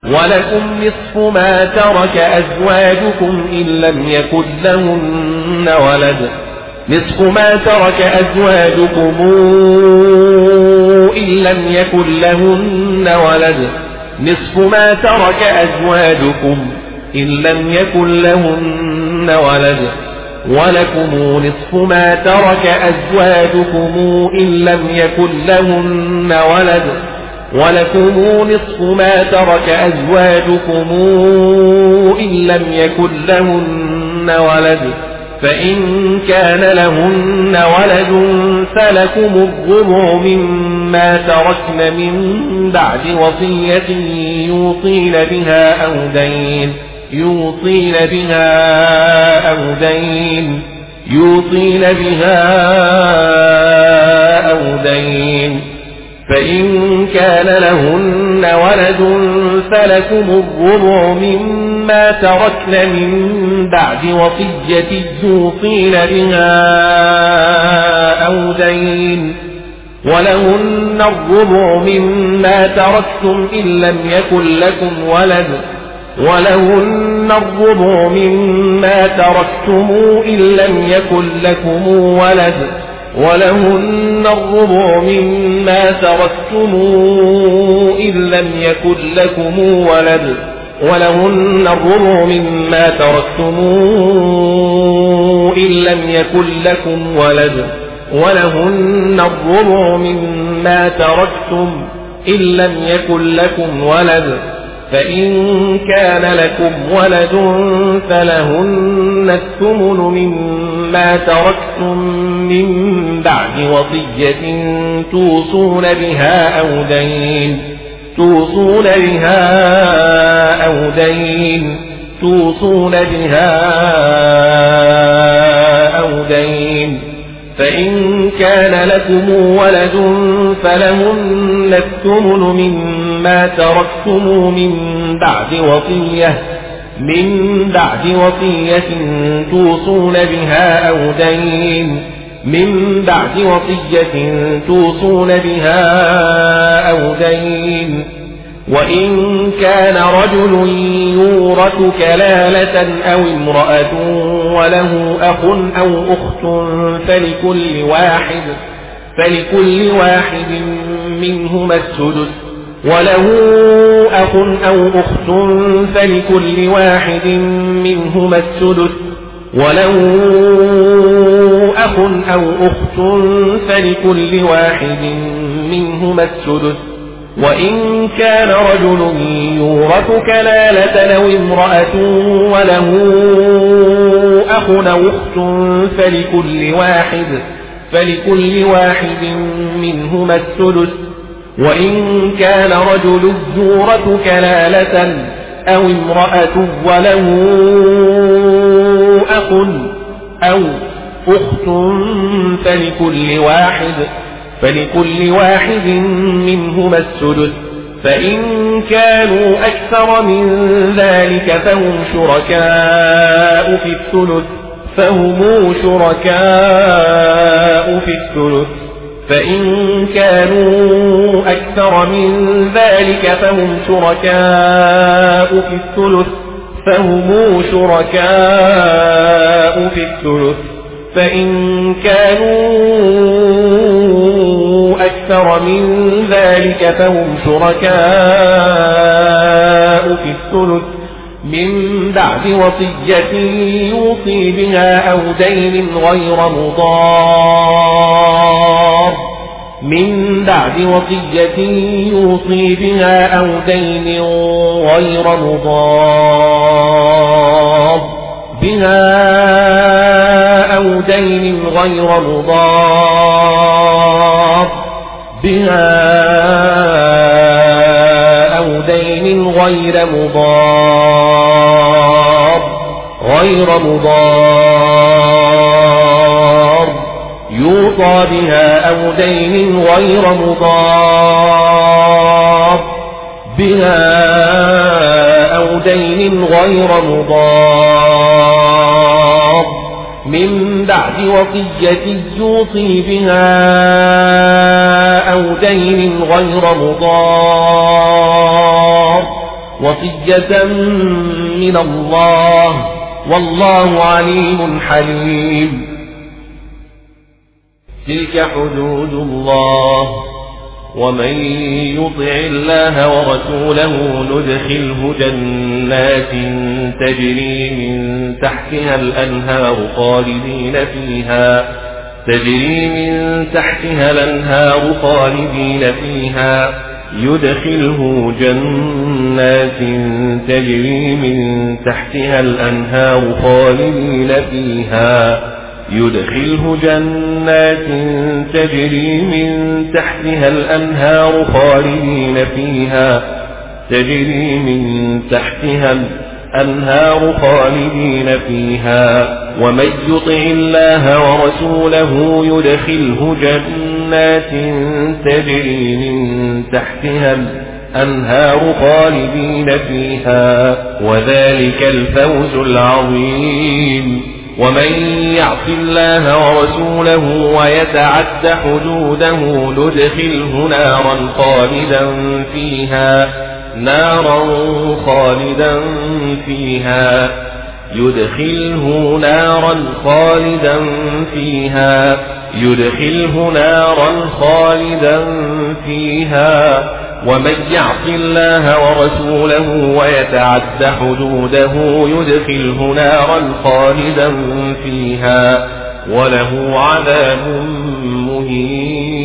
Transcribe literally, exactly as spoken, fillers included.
ولكم نصف ما ترك أزواجكم إن لم يكن لهن ولد نصف ما ترك أزواجكم إن لم يكن لهن ولد نصف ما ترك أزواجكم إن لم يكن لهن ولد ولكم نصف ما ترك أزواجكم إن لم يكن لهن ولد ولكم نصف ما ترك أزواجكم إن لم يكن لهن ولد فإن كان لهن ولد فلكم الربع مما تركن من بعد وصية يوصين بها أو دين يوصين بها أو دين يوصين بها أو دين فإن كان لهن ولد فلكم الربع مما تركن من بعد وصية يوصين بها أو دين ولهن الربع مما تركتم إن لم يكن لكم ولد ولهن الربع مما تركتم إن لم يكن لكم ولد ولهن الربع مما تركتم إن لم يكن لكم ولد ولهن الربع مما تركتم إن لم يكن لكم ولد ولهن الربع مما تركتم إن لم يكن لكم ولد فإن كان لكم ولد فلهن الثمن مما تركتم من بعد وصية توصون بها أو دين توصون بها أو دين توصون بها أو دين فإن كان لكم ولد فلهن الثمن مما تركتم من بعد وصية من بعد وصية توصون بها أو دين من بعد وصية توصون بها أو دين وإن كان رجل يورث كلالة أو امرأة وله أخ أو أخت فلكل واحد فلكل واحد منهما السدس وله أخ أو أخت فلكل واحد منهما السدس وله أخ أو أخت فلكل واحد منهما السدس وإن كان رجل يورث كلالة أو امرأة وله أخ أو أخت فلكل واحد فلكل واحد منهما السدس وإن كان رجل يورث كلالة أو امرأة وله أخ أو أخت فلكل واحد فلكل واحد منهما السدس فإن كانوا أكثر من ذلك فهم شركاء في الثلث فهم شركاء في الثلث فإن كانوا أكثر من ذلك فهم شركاء في الثلث فهم شركاء في الثلث فإن كانوا أكثر من ذلك فهم شركاء في الثلث من بعد وصية يوصي بها أو دين غير مضار من بعد وصية يوصي بها أو دين غير مضار بها أو دين غير مضار بها أو دين غير مضار غير مضار يوصى بها أو دين غير مضار بها أو دين غير مضار من بعد وصية يوصي بها أو دين غير مضار وصية من الله والله عليم حليم. تلك حدود الله ومن يطع الله ورسوله ندخله جنات تجري من تحتها الأنهار خالدين فيها تجري من تحتها الأنهار خالدين فيها يدخله جنات تجري من تحتها الأنهار خالدين فيها يدخله جنات تجري من تحتها الأنهار خالدين فيها تجري من تحتها الأنهار خالدين فيها ومن يطع الله ورسوله يدخله جنات تجري من تحتها الأنهار خالدين فيها وذلك الفوز العظيم. ومن يعص الله ورسوله ويتعد حدوده ندخله نارا خالدا فيها نارا خالدا فيها يدخله نارا خالدا فيها يدخله نارا خالدا فيها ومن يعص الله ورسوله ويتعد حدوده يدخله نارا خالدا فيها وله عذاب مهين.